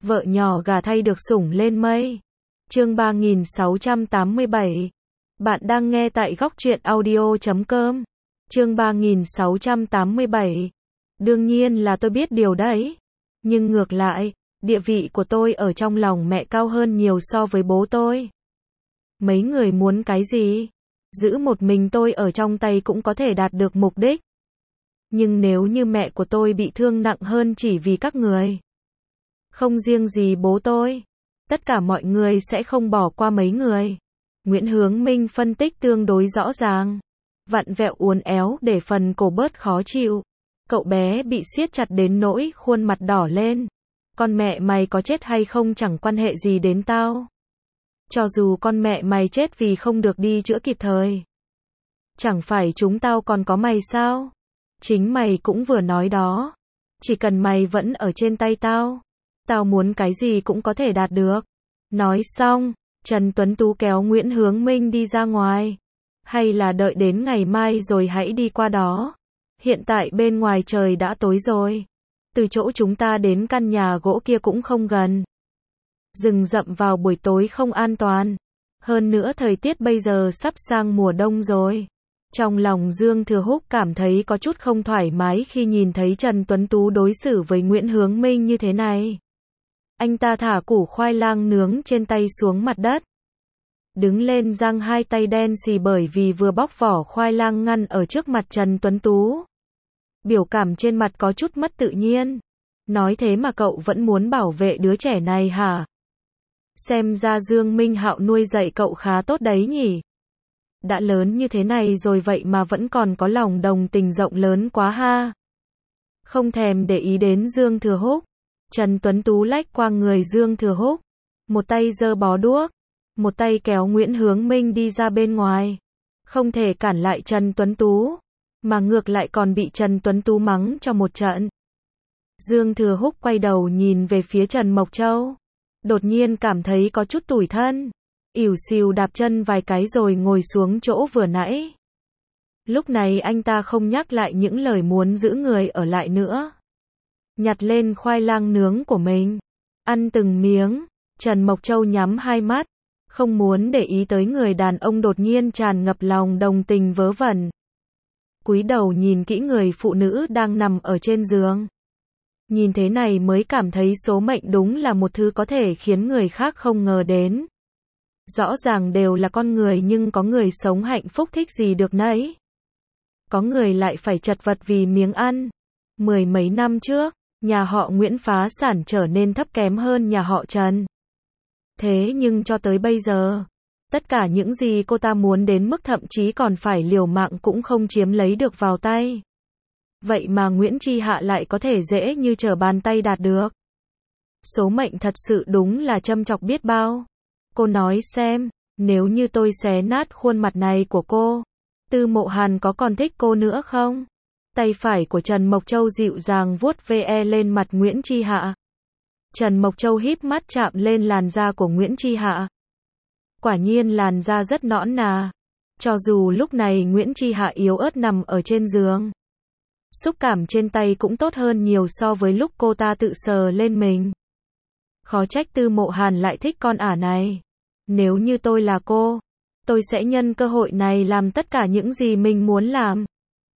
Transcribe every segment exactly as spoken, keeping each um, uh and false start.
Vợ nhỏ gà thay được sủng lên mây. Chương ba nghìn sáu trăm tám mươi bảy. Bạn đang nghe tại góc truyện audio chấm com. Chương ba nghìn sáu trăm tám mươi bảy. Đương nhiên là tôi biết điều đấy. Nhưng ngược lại, địa vị của tôi ở trong lòng mẹ cao hơn nhiều so với bố tôi. Mấy người muốn cái gì? Giữ một mình tôi ở trong tay cũng có thể đạt được mục đích. Nhưng nếu như mẹ của tôi bị thương nặng hơn chỉ vì các người, không riêng gì bố tôi, tất cả mọi người sẽ không bỏ qua mấy người. Nguyễn Hướng Minh phân tích tương đối rõ ràng, vặn vẹo uốn éo để phần cổ bớt khó chịu. Cậu bé bị siết chặt đến nỗi khuôn mặt đỏ lên. Con mẹ mày có chết hay không chẳng quan hệ gì đến tao. Cho dù con mẹ mày chết vì không được đi chữa kịp thời, chẳng phải chúng tao còn có mày sao? Chính mày cũng vừa nói đó. Chỉ cần mày vẫn ở trên tay tao, tao muốn cái gì cũng có thể đạt được. Nói xong, Trần Tuấn Tú kéo Nguyễn Hướng Minh đi ra ngoài. Hay là đợi đến ngày mai rồi hãy đi qua đó. Hiện tại bên ngoài trời đã tối rồi. Từ chỗ chúng ta đến căn nhà gỗ kia cũng không gần. Rừng rậm vào buổi tối không an toàn. Hơn nữa thời tiết bây giờ sắp sang mùa đông rồi. Trong lòng Dương Thừa Húc cảm thấy có chút không thoải mái khi nhìn thấy Trần Tuấn Tú đối xử với Nguyễn Hướng Minh như thế này. Anh ta thả củ khoai lang nướng trên tay xuống mặt đất. Đứng lên giang hai tay đen xì bởi vì vừa bóc vỏ khoai lang ngăn ở trước mặt Trần Tuấn Tú. Biểu cảm trên mặt có chút mất tự nhiên. Nói thế mà cậu vẫn muốn bảo vệ đứa trẻ này hả? Xem ra Dương Minh Hạo nuôi dạy cậu khá tốt đấy nhỉ? Đã lớn như thế này rồi vậy mà vẫn còn có lòng đồng tình rộng lớn quá ha. Không thèm để ý đến Dương Thừa Húc, Trần Tuấn Tú lách qua người Dương Thừa Húc, một tay giơ bó đuốc, một tay kéo Nguyễn Hướng Minh đi ra bên ngoài. Không thể cản lại Trần Tuấn Tú, mà ngược lại còn bị Trần Tuấn Tú mắng cho một trận. Dương Thừa Húc quay đầu nhìn về phía Trần Mộc Châu, đột nhiên cảm thấy có chút tủi thân. Ỉu xìu đạp chân vài cái rồi ngồi xuống chỗ vừa nãy. Lúc này anh ta không nhắc lại những lời muốn giữ người ở lại nữa. Nhặt lên khoai lang nướng của mình, ăn từng miếng. Trần Mộc Châu nhắm hai mắt, không muốn để ý tới người đàn ông đột nhiên tràn ngập lòng đồng tình vớ vẩn. Cúi đầu nhìn kỹ người phụ nữ đang nằm ở trên giường. Nhìn thế này mới cảm thấy số mệnh đúng là một thứ có thể khiến người khác không ngờ đến. Rõ ràng đều là con người nhưng có người sống hạnh phúc thích gì được nấy. Có người lại phải chật vật vì miếng ăn. Mười mấy năm trước, nhà họ Nguyễn phá sản trở nên thấp kém hơn nhà họ Trần. Thế nhưng cho tới bây giờ, tất cả những gì cô ta muốn đến mức thậm chí còn phải liều mạng cũng không chiếm lấy được vào tay. Vậy mà Nguyễn Chi Hạ lại có thể dễ như trở bàn tay đạt được. Số mệnh thật sự đúng là châm chọc biết bao. Cô nói xem, nếu như tôi xé nát khuôn mặt này của cô, Tư Mộ Hàn có còn thích cô nữa không? Tay phải của Trần Mộc Châu dịu dàng vuốt ve lên mặt Nguyễn Chi Hạ. Trần Mộc Châu híp mắt chạm lên làn da của Nguyễn Chi Hạ. Quả nhiên làn da rất nõn nà. Cho dù lúc này Nguyễn Chi Hạ yếu ớt nằm ở trên giường, xúc cảm trên tay cũng tốt hơn nhiều so với lúc cô ta tự sờ lên mình. Khó trách Tư Mộ Hàn lại thích con ả này. Nếu như tôi là cô, tôi sẽ nhân cơ hội này làm tất cả những gì mình muốn làm.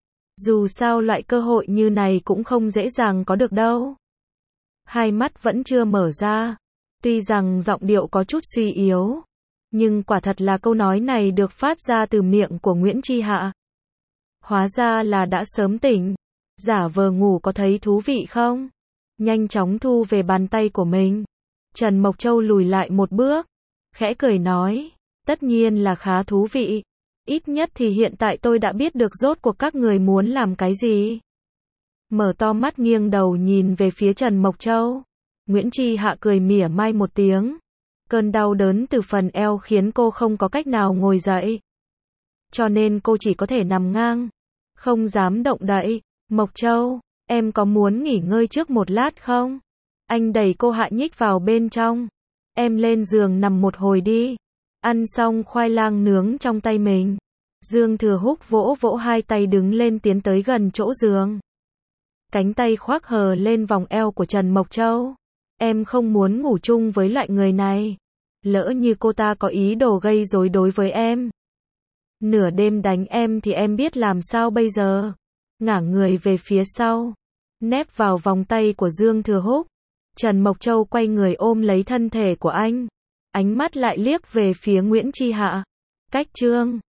Dù sao loại cơ hội như này cũng không dễ dàng có được đâu. Hai mắt vẫn chưa mở ra. Tuy rằng giọng điệu có chút suy yếu, nhưng quả thật là câu nói này được phát ra từ miệng của Nguyễn Chi Hạ. Hóa ra là đã sớm tỉnh. Giả vờ ngủ có thấy thú vị không? Nhanh chóng thu về bàn tay của mình. Trần Mộc Châu lùi lại một bước, khẽ cười nói, tất nhiên là khá thú vị. Ít nhất thì hiện tại tôi đã biết được rốt cuộc các người muốn làm cái gì. Mở to mắt nghiêng đầu nhìn về phía Trần Mộc Châu. Nguyễn Chi Hạ cười mỉa mai một tiếng. Cơn đau đớn từ phần eo khiến cô không có cách nào ngồi dậy. Cho nên cô chỉ có thể nằm ngang, không dám động đậy. Mộc Châu, em có muốn nghỉ ngơi trước một lát không? Anh đẩy cô Hạ nhích vào bên trong. Em lên giường nằm một hồi đi. Ăn xong khoai lang nướng trong tay mình, Dương Thừa Húc vỗ vỗ hai tay đứng lên tiến tới gần chỗ giường. Cánh tay khoác hờ lên vòng eo của Trần Mộc Châu. Em không muốn ngủ chung với loại người này. Lỡ như cô ta có ý đồ gây rối đối với em. Nửa đêm đánh em thì em biết làm sao bây giờ. Ngả người về phía sau, nép vào vòng tay của Dương Thừa Húc. Trần Mộc Châu quay người ôm lấy thân thể của anh. Ánh mắt lại liếc về phía Nguyễn Chi Hạ. Cách Trương